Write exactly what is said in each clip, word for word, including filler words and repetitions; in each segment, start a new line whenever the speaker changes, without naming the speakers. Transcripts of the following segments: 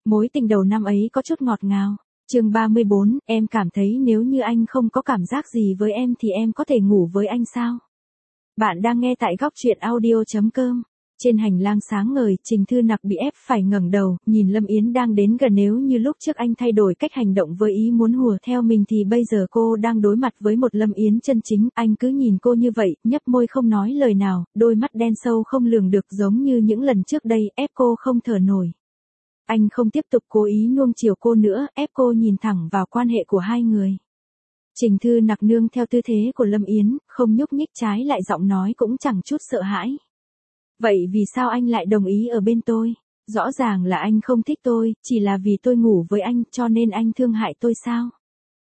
Mối tình đầu năm ấy có chút ngọt ngào. Chương ba mươi bốn, em cảm thấy nếu như anh không có cảm giác gì với em thì em có thể ngủ với anh sao? Bạn đang nghe tại góc truyện audio chấm com. Trên hành lang sáng ngời, Trình Thư Nặc bị ép phải ngẩng đầu, nhìn Lâm Yến đang đến gần. Nếu như lúc trước anh thay đổi cách hành động với ý muốn hùa theo mình thì bây giờ cô đang đối mặt với một Lâm Yến chân chính. Anh cứ nhìn cô như vậy, nhấp môi không nói lời nào, đôi mắt đen sâu không lường được giống như những lần trước đây, ép cô không thở nổi. Anh không tiếp tục cố ý nuông chiều cô nữa, ép cô nhìn thẳng vào quan hệ của hai người. Trình Thư Nặc nương theo tư thế của Lâm Yến, không nhúc nhích, trái lại giọng nói cũng chẳng chút sợ hãi. Vậy vì sao anh lại đồng ý ở bên tôi? Rõ ràng là anh không thích tôi, chỉ là vì tôi ngủ với anh cho nên anh thương hại tôi sao?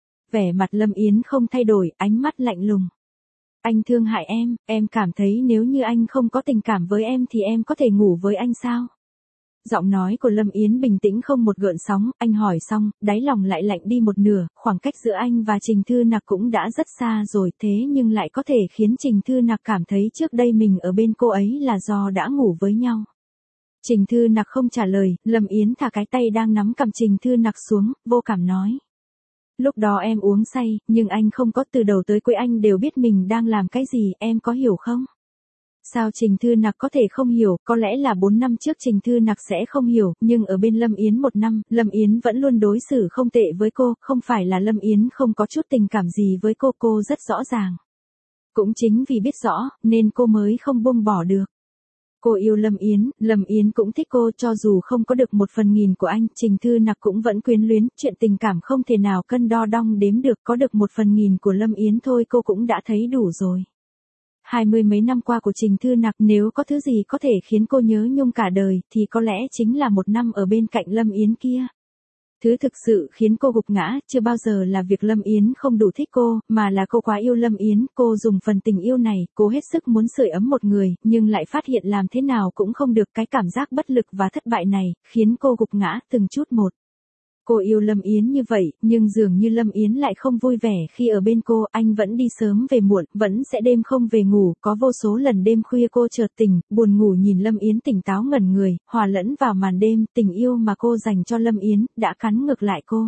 Vẻ mặt Lâm Yến không thay đổi, ánh mắt lạnh lùng. Anh thương hại em, em cảm thấy nếu như anh không có tình cảm với em thì em có thể ngủ với anh sao? Giọng nói của Lâm Yến bình tĩnh không một gợn sóng, anh hỏi xong, đáy lòng lại lạnh đi một nửa, khoảng cách giữa anh và Trình Thư Nặc cũng đã rất xa rồi, thế nhưng lại có thể khiến Trình Thư Nặc cảm thấy trước đây mình ở bên cô ấy là do đã ngủ với nhau. Trình Thư Nặc không trả lời, Lâm Yến thả cái tay đang nắm cầm Trình Thư Nặc xuống, vô cảm nói. Lúc đó em uống say, nhưng anh không có, từ đầu tới cuối anh đều biết mình đang làm cái gì, em có hiểu không? Sao Trình Thư Nặc có thể không hiểu, có lẽ là bốn năm trước Trình Thư Nặc sẽ không hiểu, nhưng ở bên Lâm Yến một năm, Lâm Yến vẫn luôn đối xử không tệ với cô, không phải là Lâm Yến không có chút tình cảm gì với cô, cô rất rõ ràng. Cũng chính vì biết rõ, nên cô mới không buông bỏ được. Cô yêu Lâm Yến, Lâm Yến cũng thích cô, cho dù không có được một phần nghìn của anh, Trình Thư Nặc cũng vẫn quyến luyến, chuyện tình cảm không thể nào cân đo đong đếm được, có được một phần nghìn của Lâm Yến thôi cô cũng đã thấy đủ rồi. Hai mươi mấy năm qua của Trình Thư Nặc, nếu có thứ gì có thể khiến cô nhớ nhung cả đời, thì có lẽ chính là một năm ở bên cạnh Lâm Yến kia. Thứ thực sự khiến cô gục ngã, chưa bao giờ là việc Lâm Yến không đủ thích cô, mà là cô quá yêu Lâm Yến, cô dùng phần tình yêu này, cô hết sức muốn sưởi ấm một người, nhưng lại phát hiện làm thế nào cũng không được, cái cảm giác bất lực và thất bại này, khiến cô gục ngã từng chút một. Cô yêu Lâm Yến như vậy, nhưng dường như Lâm Yến lại không vui vẻ khi ở bên cô, anh vẫn đi sớm về muộn, vẫn sẽ đêm không về ngủ, có vô số lần đêm khuya cô chợt tỉnh, buồn ngủ nhìn Lâm Yến tỉnh táo ngẩn người, hòa lẫn vào màn đêm, tình yêu mà cô dành cho Lâm Yến, đã cắn ngược lại cô.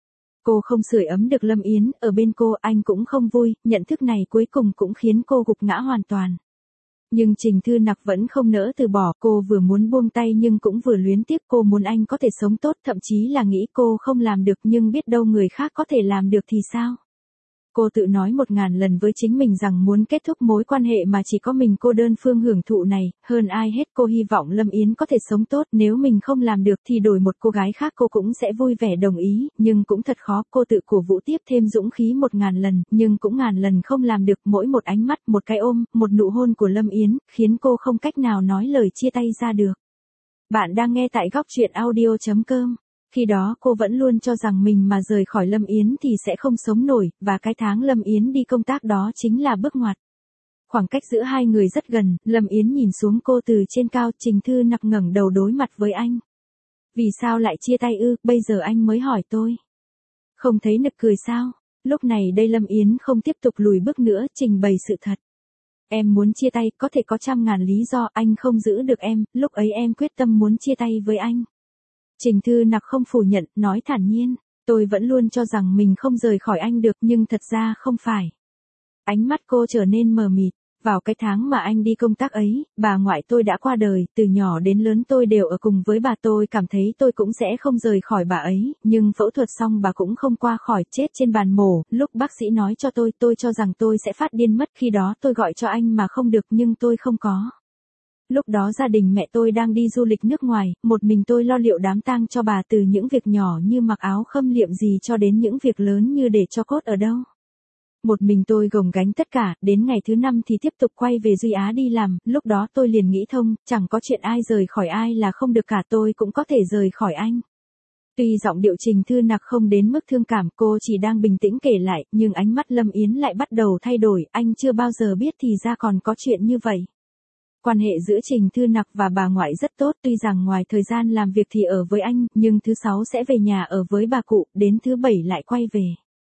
Cô không sưởi ấm được Lâm Yến, ở bên cô anh cũng không vui, nhận thức này cuối cùng cũng khiến cô gục ngã hoàn toàn. Nhưng Trình Thư Nặc vẫn không nỡ từ bỏ, cô vừa muốn buông tay nhưng cũng vừa luyến tiếc, cô muốn anh có thể sống tốt, thậm chí là nghĩ cô không làm được nhưng biết đâu người khác có thể làm được thì sao? Cô tự nói một ngàn lần với chính mình rằng muốn kết thúc mối quan hệ mà chỉ có mình cô đơn phương hưởng thụ này, hơn ai hết cô hy vọng Lâm Yến có thể sống tốt, nếu mình không làm được thì đổi một cô gái khác cô cũng sẽ vui vẻ đồng ý, nhưng cũng thật khó, cô tự cổ vũ tiếp thêm dũng khí một ngàn lần, nhưng cũng ngàn lần không làm được, mỗi một ánh mắt, một cái ôm, một nụ hôn của Lâm Yến, khiến cô không cách nào nói lời chia tay ra được. Bạn đang nghe tại góc truyện audio chấm com. Khi đó cô vẫn luôn cho rằng mình mà rời khỏi Lâm Yến thì sẽ không sống nổi, và cái tháng Lâm Yến đi công tác đó chính là bước ngoặt. Khoảng cách giữa hai người rất gần, Lâm Yến nhìn xuống cô từ trên cao, Trình Thư Nặc ngẩng đầu đối mặt với anh. Vì sao lại chia tay ư, bây giờ anh mới hỏi tôi. Không thấy nực cười sao? Lúc này đây Lâm Yến không tiếp tục lùi bước nữa, trình bày sự thật. Em muốn chia tay, có thể có trăm ngàn lý do, anh không giữ được em, lúc ấy em quyết tâm muốn chia tay với anh. Trình Thư Nặc không phủ nhận, nói thản nhiên, tôi vẫn luôn cho rằng mình không rời khỏi anh được nhưng thật ra không phải. Ánh mắt cô trở nên mờ mịt, vào cái tháng mà anh đi công tác ấy, bà ngoại tôi đã qua đời, từ nhỏ đến lớn tôi đều ở cùng với bà, tôi cảm thấy tôi cũng sẽ không rời khỏi bà ấy, nhưng phẫu thuật xong bà cũng không qua khỏi, chết trên bàn mổ, lúc bác sĩ nói cho tôi, tôi cho rằng tôi sẽ phát điên mất, khi đó tôi gọi cho anh mà không được nhưng tôi không có. Lúc đó gia đình mẹ tôi đang đi du lịch nước ngoài, một mình tôi lo liệu đám tang cho bà, từ những việc nhỏ như mặc áo khâm liệm gì cho đến những việc lớn như để cho cốt ở đâu. Một mình tôi gồng gánh tất cả, đến ngày thứ năm thì tiếp tục quay về Duy Á đi làm, lúc đó tôi liền nghĩ thông, chẳng có chuyện ai rời khỏi ai là không được cả, tôi cũng có thể rời khỏi anh. Tuy giọng điệu Trình Thư Nặc không đến mức thương cảm, cô chỉ đang bình tĩnh kể lại, nhưng ánh mắt Lâm Yến lại bắt đầu thay đổi, anh chưa bao giờ biết thì ra còn có chuyện như vậy. Quan hệ giữa Trình Thư Nặc và bà ngoại rất tốt, tuy rằng ngoài thời gian làm việc thì ở với anh, nhưng thứ sáu sẽ về nhà ở với bà cụ, đến thứ bảy lại quay về.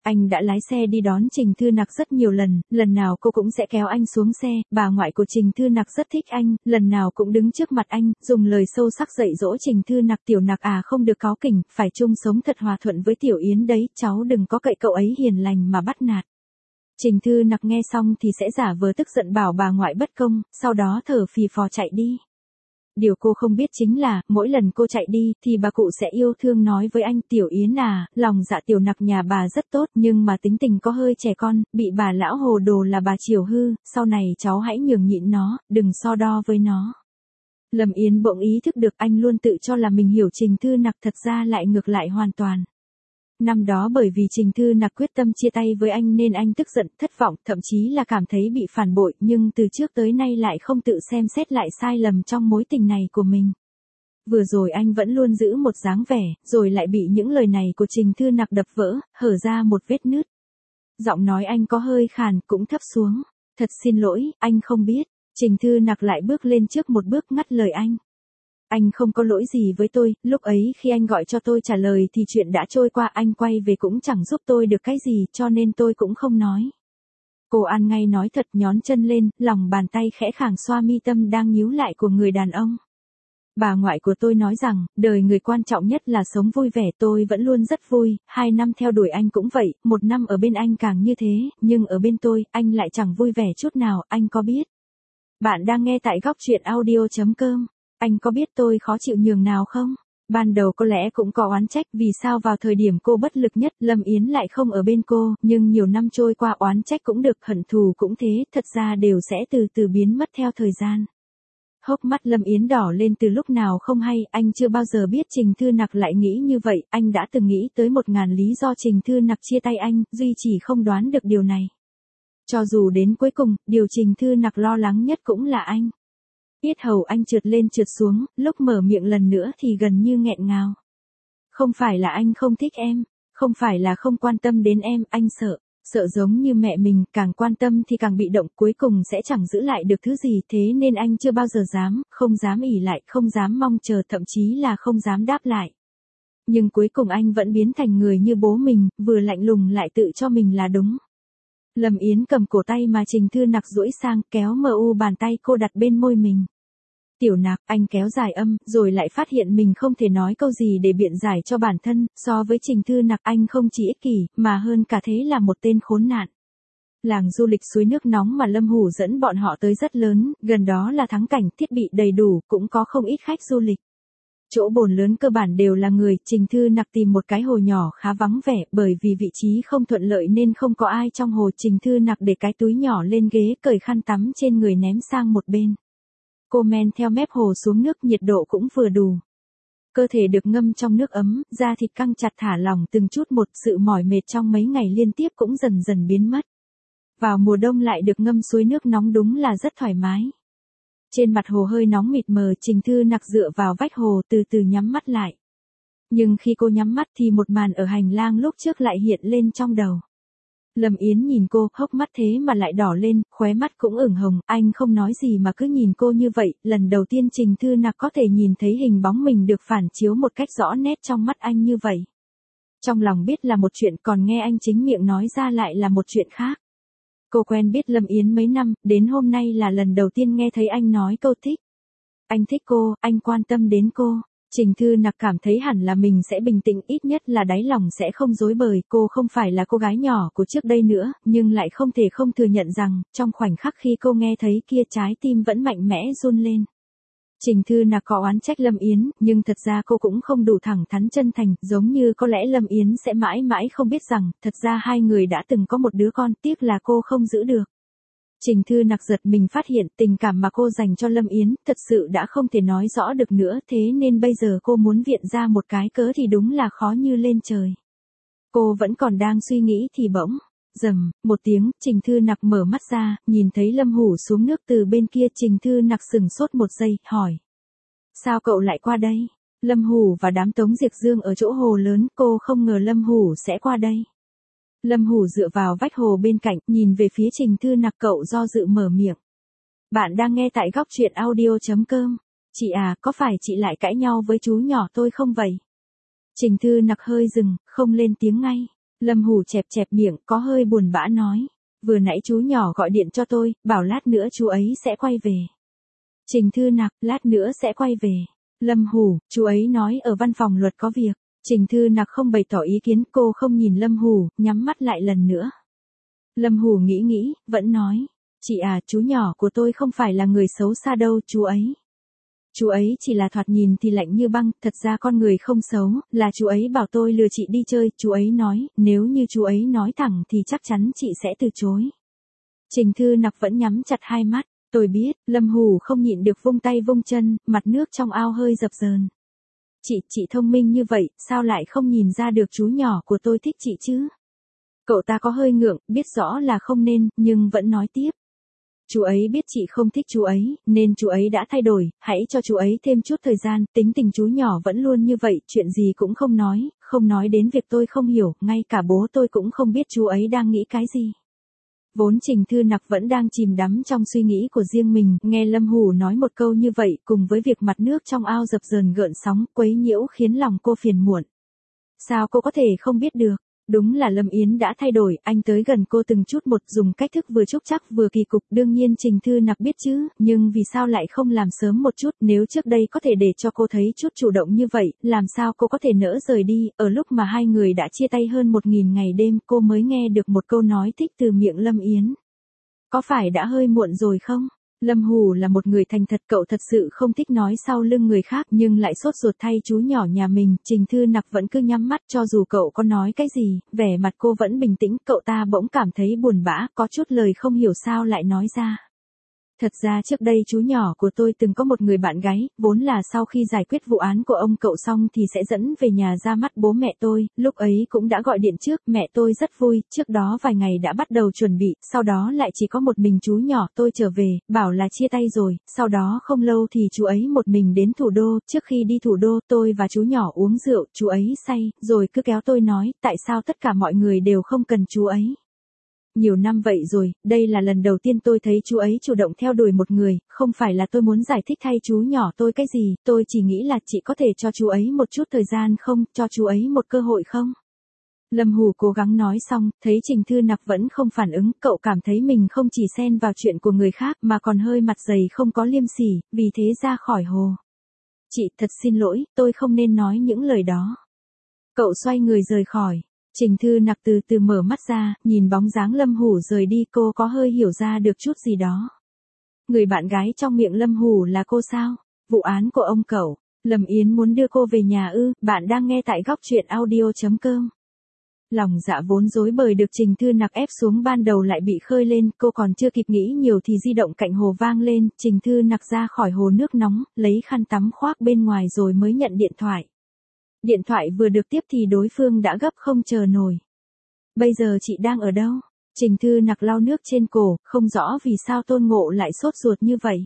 Anh đã lái xe đi đón Trình Thư Nặc rất nhiều lần, lần nào cô cũng sẽ kéo anh xuống xe, bà ngoại của Trình Thư Nặc rất thích anh, lần nào cũng đứng trước mặt anh, dùng lời sâu sắc dạy dỗ Trình Thư Nặc. Tiểu Nặc à, không được cáu kỉnh, phải chung sống thật hòa thuận với Tiểu Yến đấy, cháu đừng có cậy cậu ấy hiền lành mà bắt nạt. Trình Thư Nặc nghe xong thì sẽ giả vờ tức giận bảo bà ngoại bất công, sau đó thở phì phò chạy đi. Điều cô không biết chính là, mỗi lần cô chạy đi, thì bà cụ sẽ yêu thương nói với anh, Tiểu Yến à, lòng dạ Tiểu Nặc nhà bà rất tốt, nhưng mà tính tình có hơi trẻ con, bị bà lão hồ đồ là bà chiều hư, sau này cháu hãy nhường nhịn nó, đừng so đo với nó. Lâm Yến bỗng ý thức được anh luôn tự cho là mình hiểu Trình Thư Nặc, thật ra lại ngược lại hoàn toàn. Năm đó bởi vì Trình Thư Nặc quyết tâm chia tay với anh nên anh tức giận, thất vọng, thậm chí là cảm thấy bị phản bội, nhưng từ trước tới nay lại không tự xem xét lại sai lầm trong mối tình này của mình. Vừa rồi anh vẫn luôn giữ một dáng vẻ, rồi lại bị những lời này của Trình Thư Nặc đập vỡ, hở ra một vết nứt. Giọng nói anh có hơi khàn, cũng thấp xuống. Thật xin lỗi, anh không biết. Trình Thư Nặc lại bước lên trước một bước ngắt lời anh. Anh không có lỗi gì với tôi, lúc ấy khi anh gọi cho tôi trả lời thì chuyện đã trôi qua, anh quay về cũng chẳng giúp tôi được cái gì, cho nên tôi cũng không nói. Cô An ngay nói thật, nhón chân lên, lòng bàn tay khẽ khàng xoa mi tâm đang nhíu lại của người đàn ông. Bà ngoại của tôi nói rằng, đời người quan trọng nhất là sống vui vẻ, tôi vẫn luôn rất vui, hai năm theo đuổi anh cũng vậy, một năm ở bên anh càng như thế, nhưng ở bên tôi, anh lại chẳng vui vẻ chút nào, anh có biết? Bạn đang nghe tại góc truyện audio chấm com. Anh có biết tôi khó chịu nhường nào không? Ban đầu có lẽ cũng có oán trách vì sao vào thời điểm cô bất lực nhất Lâm Yến lại không ở bên cô, nhưng nhiều năm trôi qua oán trách cũng được, hận thù cũng thế, thật ra đều sẽ từ từ biến mất theo thời gian. Hốc mắt Lâm Yến đỏ lên từ lúc nào không hay, anh chưa bao giờ biết Trình Thư Nặc lại nghĩ như vậy, anh đã từng nghĩ tới một ngàn lý do Trình Thư Nặc chia tay anh, duy chỉ không đoán được điều này. Cho dù đến cuối cùng, điều Trình Thư Nặc lo lắng nhất cũng là anh. Yết hầu anh trượt lên trượt xuống, lúc mở miệng lần nữa thì gần như nghẹn ngào. Không phải là anh không thích em, không phải là không quan tâm đến em, anh sợ, sợ giống như mẹ mình, càng quan tâm thì càng bị động, cuối cùng sẽ chẳng giữ lại được thứ gì, thế nên anh chưa bao giờ dám, không dám ỷ lại, không dám mong chờ, thậm chí là không dám đáp lại. Nhưng cuối cùng anh vẫn biến thành người như bố mình, vừa lạnh lùng lại tự cho mình là đúng. Lâm Yến cầm cổ tay mà Trình Thư Nặc duỗi sang, kéo mờ u bàn tay cô đặt bên môi mình. Tiểu Nặc, anh kéo dài âm, rồi lại phát hiện mình không thể nói câu gì để biện giải cho bản thân, so với Trình Thư Nặc anh không chỉ ích kỷ, mà hơn cả thế là một tên khốn nạn. Làng du lịch suối nước nóng mà Lâm Hủ dẫn bọn họ tới rất lớn, gần đó là thắng cảnh, thiết bị đầy đủ, cũng có không ít khách du lịch. Chỗ bồn lớn cơ bản đều là người, Trình Thư Nặc tìm một cái hồ nhỏ khá vắng vẻ, bởi vì vị trí không thuận lợi nên không có ai trong hồ. Trình Thư Nặc để cái túi nhỏ lên ghế, cởi khăn tắm trên người ném sang một bên. Cô men theo mép hồ xuống nước, nhiệt độ cũng vừa đủ. Cơ thể được ngâm trong nước ấm, da thịt căng chặt thả lỏng từng chút một, sự mỏi mệt trong mấy ngày liên tiếp cũng dần dần biến mất. Vào mùa đông lại được ngâm suối nước nóng đúng là rất thoải mái. Trên mặt hồ hơi nóng mịt mờ, Trình Thư Nặc dựa vào vách hồ từ từ nhắm mắt lại. Nhưng khi cô nhắm mắt thì một màn ở hành lang lúc trước lại hiện lên trong đầu. Lâm Yến nhìn cô, hốc mắt thế mà lại đỏ lên, khóe mắt cũng ửng hồng, anh không nói gì mà cứ nhìn cô như vậy, lần đầu tiên Trình Thư Nặc có thể nhìn thấy hình bóng mình được phản chiếu một cách rõ nét trong mắt anh như vậy. Trong lòng biết là một chuyện, còn nghe anh chính miệng nói ra lại là một chuyện khác. Cô quen biết Lâm Yến mấy năm, đến hôm nay là lần đầu tiên nghe thấy anh nói câu thích. Anh thích cô, anh quan tâm đến cô. Trình Thư Nặc cảm thấy hẳn là mình sẽ bình tĩnh, ít nhất là đáy lòng sẽ không rối bời, cô không phải là cô gái nhỏ của trước đây nữa, nhưng lại không thể không thừa nhận rằng, trong khoảnh khắc khi cô nghe thấy kia trái tim vẫn mạnh mẽ run lên. Trình Thư Nặc có oán trách Lâm Yến, nhưng thật ra cô cũng không đủ thẳng thắn chân thành, giống như có lẽ Lâm Yến sẽ mãi mãi không biết rằng, thật ra hai người đã từng có một đứa con, tiếc là cô không giữ được. Trình Thư Nặc giật mình phát hiện tình cảm mà cô dành cho Lâm Yến, thật sự đã không thể nói rõ được nữa, thế nên bây giờ cô muốn viện ra một cái cớ thì đúng là khó như lên trời. Cô vẫn còn đang suy nghĩ thì bỗng, rầm, một tiếng, Trình Thư Nặc mở mắt ra, nhìn thấy Lâm Hủ xuống nước từ bên kia. Trình Thư Nặc sừng sốt một giây, hỏi. Sao cậu lại qua đây? Lâm Hủ và đám Tống Diệc Dương ở chỗ hồ lớn, cô không ngờ Lâm Hủ sẽ qua đây. Lâm Hủ dựa vào vách hồ bên cạnh, nhìn về phía Trình Thư Nặc, cậu do dự mở miệng. Bạn đang nghe tại góc truyện audio chấm com. Chị à, có phải chị lại cãi nhau với chú nhỏ tôi không vậy? Trình Thư Nặc hơi dừng, không lên tiếng ngay. Lâm Hủ chẹp chẹp miệng, có hơi buồn bã nói. Vừa nãy chú nhỏ gọi điện cho tôi, bảo lát nữa chú ấy sẽ quay về. Trình Thư Nặc, lát nữa sẽ quay về. Lâm Hủ, chú ấy nói ở văn phòng luật có việc. Trình Thư Nặc không bày tỏ ý kiến, cô không nhìn Lâm Hủ, nhắm mắt lại lần nữa. Lâm Hủ nghĩ nghĩ, vẫn nói. Chị à, chú nhỏ của tôi không phải là người xấu xa đâu, chú ấy. Chú ấy chỉ là thoạt nhìn thì lạnh như băng, thật ra con người không xấu, là chú ấy bảo tôi lừa chị đi chơi, chú ấy nói, nếu như chú ấy nói thẳng thì chắc chắn chị sẽ từ chối. Trình Thư Nặc vẫn nhắm chặt hai mắt, tôi biết, Lâm Hủ không nhịn được vung tay vung chân, mặt nước trong ao hơi dập dờn. Chị, chị thông minh như vậy, sao lại không nhìn ra được chú nhỏ của tôi thích chị chứ? Cậu ta có hơi ngượng, biết rõ là không nên, nhưng vẫn nói tiếp. Chú ấy biết chị không thích chú ấy, nên chú ấy đã thay đổi, hãy cho chú ấy thêm chút thời gian, tính tình chú nhỏ vẫn luôn như vậy, chuyện gì cũng không nói, không nói đến việc tôi không hiểu, ngay cả bố tôi cũng không biết chú ấy đang nghĩ cái gì. Vốn Trình Thư Nặc vẫn đang chìm đắm trong suy nghĩ của riêng mình, nghe Lâm Hủ nói một câu như vậy, cùng với việc mặt nước trong ao dập dờn gợn sóng, quấy nhiễu khiến lòng cô phiền muộn. Sao cô có thể không biết được? Đúng là Lâm Yến đã thay đổi, anh tới gần cô từng chút một, dùng cách thức vừa trúc trắc vừa kỳ cục, đương nhiên Trình Thư Nặc biết chứ, nhưng vì sao lại không làm sớm một chút, nếu trước đây có thể để cho cô thấy chút chủ động như vậy, làm sao cô có thể nỡ rời đi, ở lúc mà hai người đã chia tay hơn một nghìn ngày đêm, cô mới nghe được một câu nói thích từ miệng Lâm Yến. Có phải đã hơi muộn rồi không? Lâm Hủ là một người thành thật, cậu thật sự không thích nói sau lưng người khác nhưng lại sốt ruột thay chú nhỏ nhà mình, Trình Thư Nặc vẫn cứ nhắm mắt cho dù cậu có nói cái gì, vẻ mặt cô vẫn bình tĩnh, cậu ta bỗng cảm thấy buồn bã, có chút lời không hiểu sao lại nói ra. Thật ra trước đây chú nhỏ của tôi từng có một người bạn gái, vốn là sau khi giải quyết vụ án của ông cậu xong thì sẽ dẫn về nhà ra mắt bố mẹ tôi, lúc ấy cũng đã gọi điện trước, mẹ tôi rất vui, trước đó vài ngày đã bắt đầu chuẩn bị, sau đó lại chỉ có một mình chú nhỏ tôi trở về, bảo là chia tay rồi, sau đó không lâu thì chú ấy một mình đến thủ đô, trước khi đi thủ đô tôi và chú nhỏ uống rượu, chú ấy say, rồi cứ kéo tôi nói, tại sao tất cả mọi người đều không cần chú ấy. Nhiều năm vậy rồi, đây là lần đầu tiên tôi thấy chú ấy chủ động theo đuổi một người, không phải là tôi muốn giải thích thay chú nhỏ tôi cái gì, tôi chỉ nghĩ là chị có thể cho chú ấy một chút thời gian không, cho chú ấy một cơ hội không? Lâm Hủ cố gắng nói xong, thấy Trình Thư Nặc vẫn không phản ứng, cậu cảm thấy mình không chỉ xen vào chuyện của người khác mà còn hơi mặt dày không có liêm sỉ, vì thế ra khỏi hồ. Chị, thật xin lỗi, tôi không nên nói những lời đó. Cậu xoay người rời khỏi. Trình Thư Nặc từ từ mở mắt ra, nhìn bóng dáng Lâm Hủ rời đi, cô có hơi hiểu ra được chút gì đó. Người bạn gái trong miệng Lâm Hủ là cô sao? Vụ án của ông cậu, Lâm Yến muốn đưa cô về nhà ư? Bạn đang nghe tại góc truyện audio chấm com. Lòng dạ vốn rối bời được Trình Thư Nặc ép xuống ban đầu lại bị khơi lên, cô còn chưa kịp nghĩ nhiều thì di động cạnh hồ vang lên, Trình Thư Nặc ra khỏi hồ nước nóng, lấy khăn tắm khoác bên ngoài rồi mới nhận điện thoại. Điện thoại vừa được tiếp thì đối phương đã gấp không chờ nổi. Bây giờ chị đang ở đâu? Trình Thư Nặc lau nước trên cổ, không rõ vì sao Tôn Ngộ lại sốt ruột như vậy.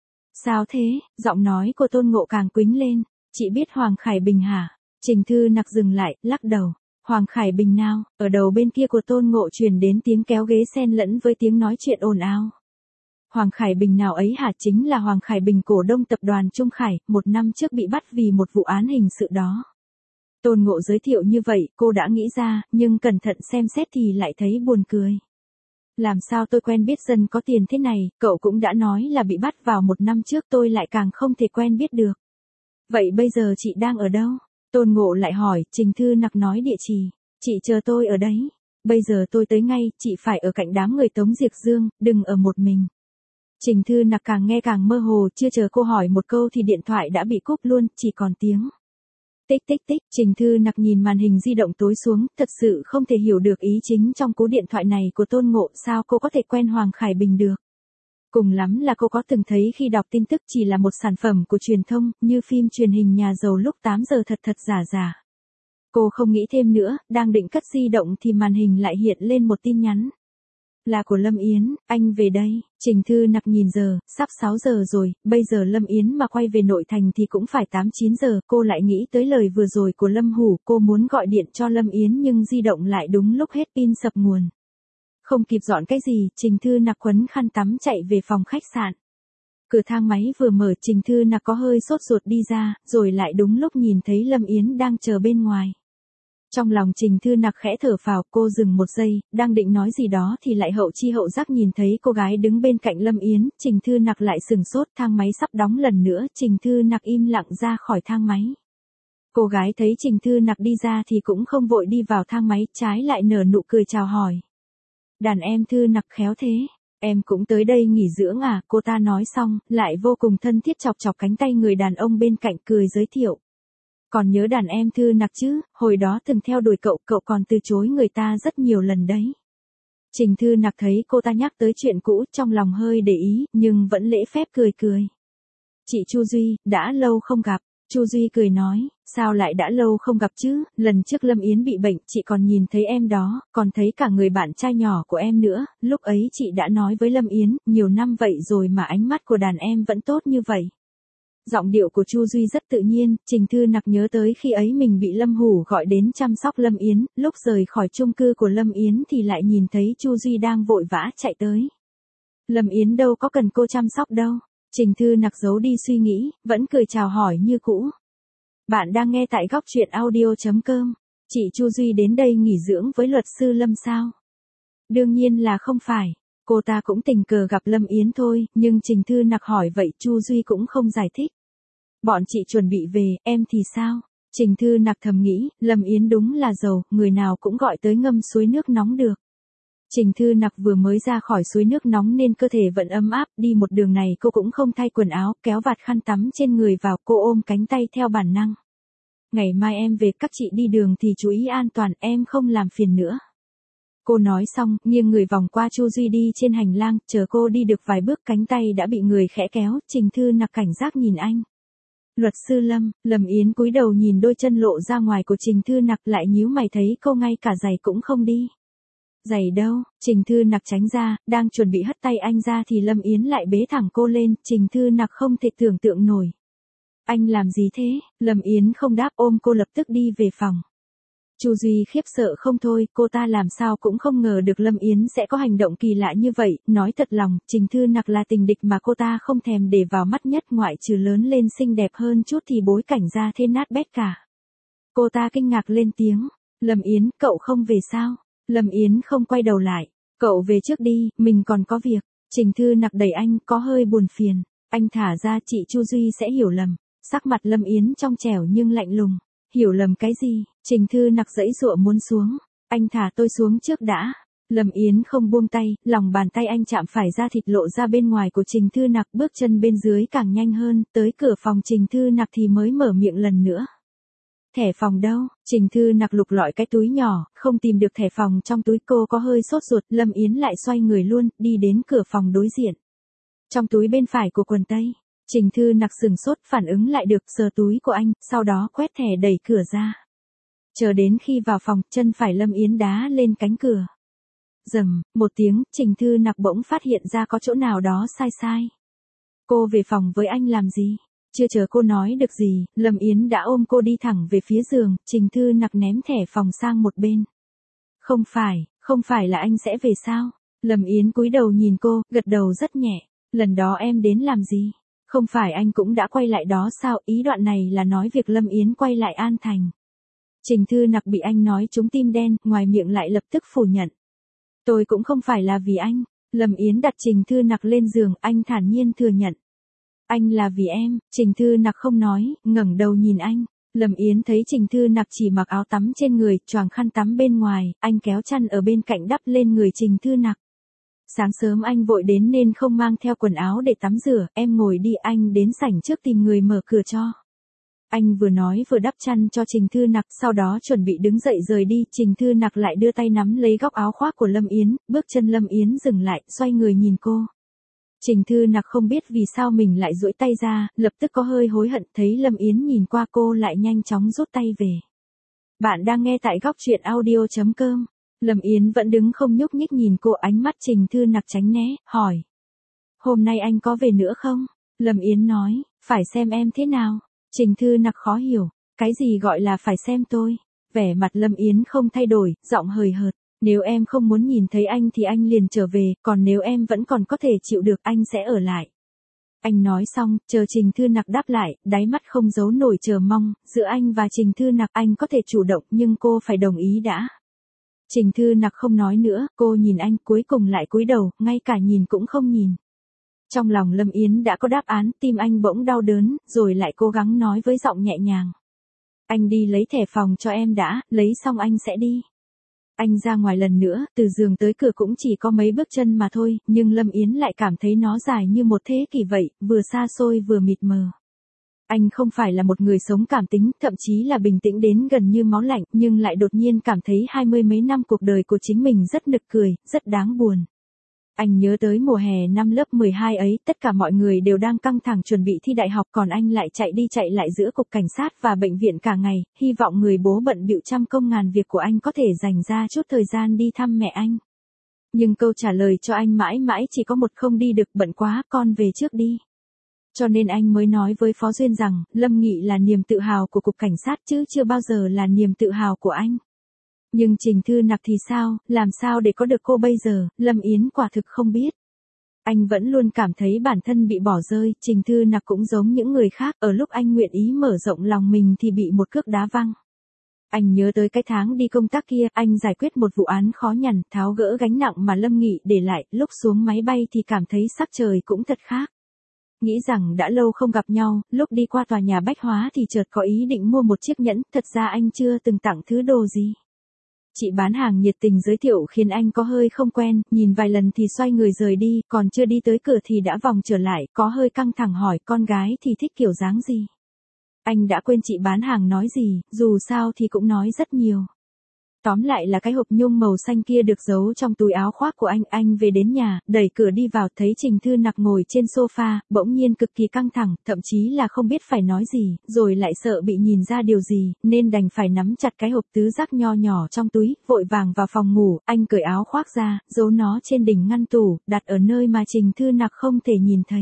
Sao thế? Giọng nói của Tôn Ngộ càng quýnh lên. Chị biết Hoàng Khải Bình hả? Trình Thư Nặc dừng lại, lắc đầu. Hoàng Khải Bình nào? Ở đầu bên kia của Tôn Ngộ truyền đến tiếng kéo ghế xen lẫn với tiếng nói chuyện ồn ào. Hoàng Khải Bình nào ấy hả? Chính là Hoàng Khải Bình cổ đông tập đoàn Trung Khải, một năm trước bị bắt vì một vụ án hình sự đó. Tôn Ngộ giới thiệu như vậy, cô đã nghĩ ra, nhưng cẩn thận xem xét thì lại thấy buồn cười. Làm sao tôi quen biết dân có tiền thế này, cậu cũng đã nói là bị bắt vào một năm trước, tôi lại càng không thể quen biết được. Vậy bây giờ chị đang ở đâu? Tôn Ngộ lại hỏi, Trình Thư Nặc nói địa chỉ. Chị chờ tôi ở đấy. Bây giờ tôi tới ngay, chị phải ở cạnh đám người Tống Diệc Dương, đừng ở một mình. Trình Thư Nặc càng nghe càng mơ hồ, chưa chờ cô hỏi một câu thì điện thoại đã bị cúp luôn, chỉ còn tiếng. Tích tích tích, Trình Thư Nặc nhìn màn hình di động tối xuống, thật sự không thể hiểu được ý chính trong cú điện thoại này của Tôn Ngộ, sao cô có thể quen Hoàng Khải Bình được. Cùng lắm là cô có từng thấy khi đọc tin tức chỉ là một sản phẩm của truyền thông, như phim truyền hình Nhà giàu lúc tám giờ thật thật giả giả. Cô không nghĩ thêm nữa, đang định cất di động thì màn hình lại hiện lên một tin nhắn. Là của Lâm Yến, anh về đây. Trình Thư Nặc nhìn giờ, sắp sáu giờ rồi, bây giờ Lâm Yến mà quay về nội thành thì cũng phải tám chín giờ, cô lại nghĩ tới lời vừa rồi của Lâm Hủ, cô muốn gọi điện cho Lâm Yến nhưng di động lại đúng lúc hết pin sập nguồn. Không kịp dọn cái gì, Trình Thư Nặc quấn khăn tắm chạy về phòng khách sạn. Cửa thang máy vừa mở, Trình Thư Nặc có hơi sốt ruột đi ra, rồi lại đúng lúc nhìn thấy Lâm Yến đang chờ bên ngoài. Trong lòng Trình Thư Nặc khẽ thở phào, cô dừng một giây, đang định nói gì đó thì lại hậu chi hậu giác nhìn thấy cô gái đứng bên cạnh Lâm Yến, Trình Thư Nặc lại sừng sốt, thang máy sắp đóng lần nữa, Trình Thư Nặc im lặng ra khỏi thang máy. Cô gái thấy Trình Thư Nặc đi ra thì cũng không vội đi vào thang máy, trái lại nở nụ cười chào hỏi. Đàn em Thư Nặc khéo thế, em cũng tới đây nghỉ dưỡng à, cô ta nói xong, lại vô cùng thân thiết chọc chọc cánh tay người đàn ông bên cạnh cười giới thiệu. Còn nhớ đàn em Thư Nặc chứ, hồi đó từng theo đuổi cậu, cậu còn từ chối người ta rất nhiều lần đấy. Trình Thư Nặc thấy cô ta nhắc tới chuyện cũ, trong lòng hơi để ý, nhưng vẫn lễ phép cười cười. Chị Chu Duy, đã lâu không gặp. Chu Duy cười nói, sao lại đã lâu không gặp chứ, lần trước Lâm Yến bị bệnh, chị còn nhìn thấy em đó, còn thấy cả người bạn trai nhỏ của em nữa, lúc ấy chị đã nói với Lâm Yến, nhiều năm vậy rồi mà ánh mắt của đàn em vẫn tốt như vậy. Giọng điệu của Chu Duy rất tự nhiên, Trình Thư Nặc nhớ tới khi ấy mình bị Lâm Hủ gọi đến chăm sóc Lâm Yến, lúc rời khỏi chung cư của Lâm Yến thì lại nhìn thấy Chu Duy đang vội vã chạy tới. Lâm Yến đâu có cần cô chăm sóc đâu. Trình Thư Nặc giấu đi suy nghĩ, vẫn cười chào hỏi như cũ. Bạn đang nghe tại góc truyện audio chấm com. Chị Chu Duy đến đây nghỉ dưỡng với luật sư Lâm sao? Đương nhiên là không phải. Cô ta cũng tình cờ gặp Lâm Yến thôi, nhưng Trình Thư Nặc hỏi vậy Chu Duy cũng không giải thích. Bọn chị chuẩn bị về, em thì sao? Trình Thư Nặc thầm nghĩ, Lâm Yến đúng là giàu, người nào cũng gọi tới ngâm suối nước nóng được. Trình Thư Nặc vừa mới ra khỏi suối nước nóng nên cơ thể vẫn ấm áp, đi một đường này cô cũng không thay quần áo, kéo vạt khăn tắm trên người vào, cô ôm cánh tay theo bản năng. Ngày mai em về, các chị đi đường thì chú ý an toàn, em không làm phiền nữa. Cô nói xong, nghiêng người vòng qua Chu Duy đi trên hành lang, chờ cô đi được vài bước cánh tay đã bị người khẽ kéo, Trình Thư Nặc cảnh giác nhìn anh. Luật sư Lâm, Lâm Yến cúi đầu nhìn đôi chân lộ ra ngoài của Trình Thư Nặc lại nhíu mày thấy cô ngay cả giày cũng không đi. Giày đâu, Trình Thư Nặc tránh ra, đang chuẩn bị hất tay anh ra thì Lâm Yến lại bế thẳng cô lên, Trình Thư Nặc không thể tưởng tượng nổi. Anh làm gì thế? Lâm Yến không đáp ôm cô lập tức đi về phòng. Chu Duy khiếp sợ không thôi, cô ta làm sao cũng không ngờ được Lâm Yến sẽ có hành động kỳ lạ như vậy, nói thật lòng, Trình Thư Nặc là tình địch mà cô ta không thèm để vào mắt nhất, ngoại trừ lớn lên xinh đẹp hơn chút thì bối cảnh ra thế nát bét cả. Cô ta kinh ngạc lên tiếng, Lâm Yến, cậu không về sao? Lâm Yến không quay đầu lại, cậu về trước đi, mình còn có việc. Trình Thư Nặc đẩy anh, có hơi buồn phiền, anh thả ra chị Chu Duy sẽ hiểu lầm. Sắc mặt Lâm Yến trong trẻo nhưng lạnh lùng. Hiểu lầm cái gì? Trình Thư Nặc giãy giụa muốn xuống. Anh thả tôi xuống trước đã. Lâm Yến không buông tay, lòng bàn tay anh chạm phải da thịt lộ ra bên ngoài của Trình Thư Nặc, bước chân bên dưới càng nhanh hơn, tới cửa phòng Trình Thư Nặc thì mới mở miệng lần nữa. Thẻ phòng đâu? Trình Thư Nặc lục lọi cái túi nhỏ, không tìm được thẻ phòng trong túi, cô có hơi sốt ruột, Lâm Yến lại xoay người luôn, đi đến cửa phòng đối diện. Trong túi bên phải của quần tây, Trình Thư Nặc sừng sốt phản ứng lại được, sờ túi của anh, sau đó quét thẻ đẩy cửa ra. Chờ đến khi vào phòng, chân phải Lâm Yến đá lên cánh cửa. Rầm, một tiếng, Trình Thư Nặc bỗng phát hiện ra có chỗ nào đó sai sai. Cô về phòng với anh làm gì? Chưa chờ cô nói được gì, Lâm Yến đã ôm cô đi thẳng về phía giường, Trình Thư Nặc ném thẻ phòng sang một bên. Không phải, không phải là anh sẽ về sao? Lâm Yến cúi đầu nhìn cô, gật đầu rất nhẹ. Lần đó em đến làm gì? Không phải anh cũng đã quay lại đó sao? Ý đoạn này là nói việc Lâm Yến quay lại An Thành. Trình Thư Nặc bị anh nói trúng tim đen, ngoài miệng lại lập tức phủ nhận. Tôi cũng không phải là vì anh. Lâm Yến đặt Trình Thư Nặc lên giường, anh thản nhiên thừa nhận. Anh là vì em. Trình Thư Nặc không nói, ngẩng đầu nhìn anh. Lâm Yến thấy Trình Thư Nặc chỉ mặc áo tắm trên người, choàng khăn tắm bên ngoài, anh kéo chăn ở bên cạnh đắp lên người Trình Thư Nặc. Sáng sớm anh vội đến nên không mang theo quần áo để tắm rửa, em ngồi đi, anh đến sảnh trước tìm người mở cửa cho. Anh vừa nói vừa đắp chăn cho Trình Thư Nặc, sau đó chuẩn bị đứng dậy rời đi, Trình Thư Nặc lại đưa tay nắm lấy góc áo khoác của Lâm Yến, bước chân Lâm Yến dừng lại, xoay người nhìn cô. Trình Thư Nặc không biết vì sao mình lại duỗi tay ra, lập tức có hơi hối hận, thấy Lâm Yến nhìn qua cô lại nhanh chóng rút tay về. Bạn đang nghe tại góc truyện audio chấm com. Lâm Yến vẫn đứng không nhúc nhích nhìn cô, ánh mắt Trình Thư Nặc tránh né, hỏi. Hôm nay anh có về nữa không? Lâm Yến nói, phải xem em thế nào. Trình Thư Nặc khó hiểu, cái gì gọi là phải xem tôi? Vẻ mặt Lâm Yến không thay đổi, giọng hời hợt. Nếu em không muốn nhìn thấy anh thì anh liền trở về, còn nếu em vẫn còn có thể chịu được anh sẽ ở lại. Anh nói xong, chờ Trình Thư Nặc đáp lại, đáy mắt không giấu nổi chờ mong, giữa anh và Trình Thư Nặc anh có thể chủ động nhưng cô phải đồng ý đã. Trình Thư Nặc không nói nữa, cô nhìn anh cuối cùng lại cúi đầu, ngay cả nhìn cũng không nhìn. Trong lòng Lâm Yến đã có đáp án, tim anh bỗng đau đớn, rồi lại cố gắng nói với giọng nhẹ nhàng. Anh đi lấy thẻ phòng cho em đã, lấy xong anh sẽ đi. Anh ra ngoài lần nữa, từ giường tới cửa cũng chỉ có mấy bước chân mà thôi, nhưng Lâm Yến lại cảm thấy nó dài như một thế kỷ vậy, vừa xa xôi vừa mịt mờ. Anh không phải là một người sống cảm tính, thậm chí là bình tĩnh đến gần như máu lạnh, nhưng lại đột nhiên cảm thấy hai mươi mấy năm cuộc đời của chính mình rất nực cười, rất đáng buồn. Anh nhớ tới mùa hè năm lớp mười hai ấy, tất cả mọi người đều đang căng thẳng chuẩn bị thi đại học, còn anh lại chạy đi chạy lại giữa cục cảnh sát và bệnh viện cả ngày, hy vọng người bố bận bịu trăm công ngàn việc của anh có thể dành ra chút thời gian đi thăm mẹ anh. Nhưng câu trả lời cho anh mãi mãi chỉ có một: không đi được, bận quá, con về trước đi. Cho nên anh mới nói với Phó Duyên rằng, Lâm Nghị là niềm tự hào của cục cảnh sát chứ chưa bao giờ là niềm tự hào của anh. Nhưng Trình Thư Nặc thì sao, làm sao để có được cô bây giờ, Lâm Yến quả thực không biết. Anh vẫn luôn cảm thấy bản thân bị bỏ rơi, Trình Thư Nặc cũng giống những người khác, ở lúc anh nguyện ý mở rộng lòng mình thì bị một cước đá văng. Anh nhớ tới cái tháng đi công tác kia, anh giải quyết một vụ án khó nhằn, tháo gỡ gánh nặng mà Lâm Nghị để lại, lúc xuống máy bay thì cảm thấy sắc trời cũng thật khác. Nghĩ rằng đã lâu không gặp nhau, lúc đi qua tòa nhà Bách Hóa thì chợt có ý định mua một chiếc nhẫn, thật ra anh chưa từng tặng thứ đồ gì. Chị bán hàng nhiệt tình giới thiệu khiến anh có hơi không quen, nhìn vài lần thì xoay người rời đi, còn chưa đi tới cửa thì đã vòng trở lại, có hơi căng thẳng hỏi con gái thì thích kiểu dáng gì. Anh đã quên chị bán hàng nói gì, dù sao thì cũng nói rất nhiều. Tóm lại là cái hộp nhung màu xanh kia được giấu trong túi áo khoác của anh. Anh về đến nhà, đẩy cửa đi vào thấy Trình Thư Nặc ngồi trên sofa, bỗng nhiên cực kỳ căng thẳng, thậm chí là không biết phải nói gì, rồi lại sợ bị nhìn ra điều gì, nên đành phải nắm chặt cái hộp tứ giác nho nhỏ trong túi, vội vàng vào phòng ngủ. Anh cởi áo khoác ra, giấu nó trên đỉnh ngăn tủ, đặt ở nơi mà Trình Thư Nặc không thể nhìn thấy.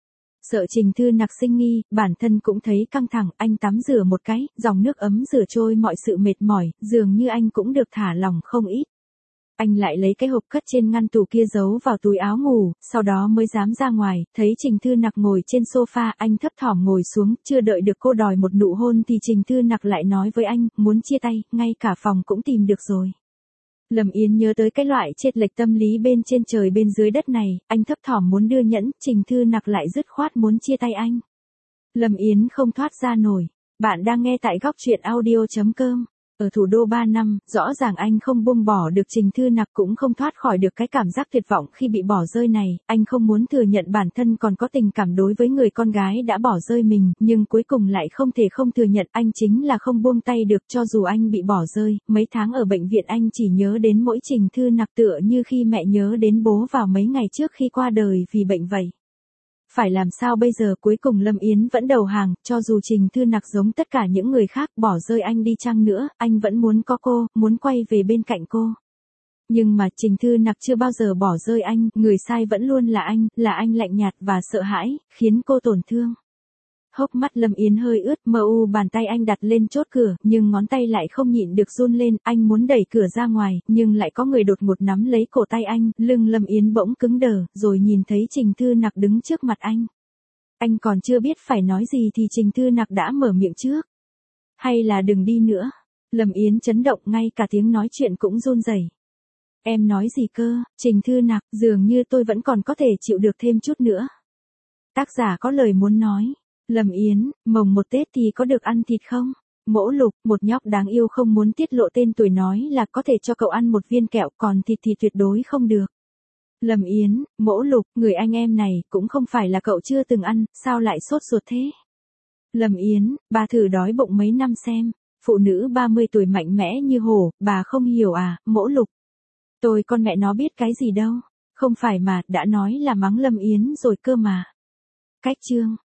Sợ Trình Thư Nặc sinh nghi, bản thân cũng thấy căng thẳng, anh tắm rửa một cái, dòng nước ấm rửa trôi mọi sự mệt mỏi, dường như anh cũng được thả lỏng không ít. Anh lại lấy cái hộp cất trên ngăn tủ kia giấu vào túi áo ngủ, sau đó mới dám ra ngoài, thấy Trình Thư Nặc ngồi trên sofa, anh thấp thỏm ngồi xuống, chưa đợi được cô đòi một nụ hôn thì Trình Thư Nặc lại nói với anh, muốn chia tay, ngay cả phòng cũng tìm được rồi. Lâm Yến nhớ tới cái loại chênh lệch tâm lý bên trên trời bên dưới đất này, anh thấp thỏm muốn đưa nhẫn, Trình Thư Nặc lại dứt khoát muốn chia tay anh. Lâm Yến không thoát ra nổi. Bạn đang nghe tại góc truyện audio chấm com. Ở thủ đô ba năm, rõ ràng anh không buông bỏ được Trình Thư Nặc, cũng không thoát khỏi được cái cảm giác tuyệt vọng khi bị bỏ rơi này. Anh không muốn thừa nhận bản thân còn có tình cảm đối với người con gái đã bỏ rơi mình, nhưng cuối cùng lại không thể không thừa nhận anh chính là không buông tay được. Cho dù anh bị bỏ rơi, mấy tháng ở bệnh viện anh chỉ nhớ đến mỗi Trình Thư Nặc tựa như khi mẹ nhớ đến bố vào mấy ngày trước khi qua đời vì bệnh vậy. Phải làm sao bây giờ? Cuối cùng Lâm Yến vẫn đầu hàng, cho dù Trình Thư Nặc giống tất cả những người khác bỏ rơi anh đi chăng nữa, anh vẫn muốn có cô, muốn quay về bên cạnh cô. Nhưng mà Trình Thư Nặc chưa bao giờ bỏ rơi anh, người sai vẫn luôn là anh, là anh lạnh nhạt và sợ hãi, khiến cô tổn thương. Hốc mắt Lâm Yến hơi ướt, mờ u bàn tay anh đặt lên chốt cửa, nhưng ngón tay lại không nhịn được run lên, anh muốn đẩy cửa ra ngoài, nhưng lại có người đột ngột nắm lấy cổ tay anh, lưng Lâm Yến bỗng cứng đờ, rồi nhìn thấy Trình Thư Nặc đứng trước mặt anh. Anh còn chưa biết phải nói gì thì Trình Thư Nặc đã mở miệng trước. Hay là đừng đi nữa. Lâm Yến chấn động, ngay cả tiếng nói chuyện cũng run rẩy. Em nói gì cơ, Trình Thư Nặc, dường như tôi vẫn còn có thể chịu được thêm chút nữa. Tác giả có lời muốn nói. Lâm Yến, mồng một Tết thì có được ăn thịt không? Mỗ Lục, một nhóc đáng yêu không muốn tiết lộ tên tuổi nói là có thể cho cậu ăn một viên kẹo, còn thịt thì tuyệt đối không được. Lâm Yến, Mỗ Lục, người anh em này, cũng không phải là cậu chưa từng ăn, sao lại sốt ruột thế? Lâm Yến, bà thử đói bụng mấy năm xem. Phụ nữ ba mươi tuổi mạnh mẽ như hổ, bà không hiểu à, Mỗ Lục. Tôi con mẹ nó biết cái gì đâu. Không phải mà, đã nói là mắng Lâm Yến rồi cơ mà. Cách chương.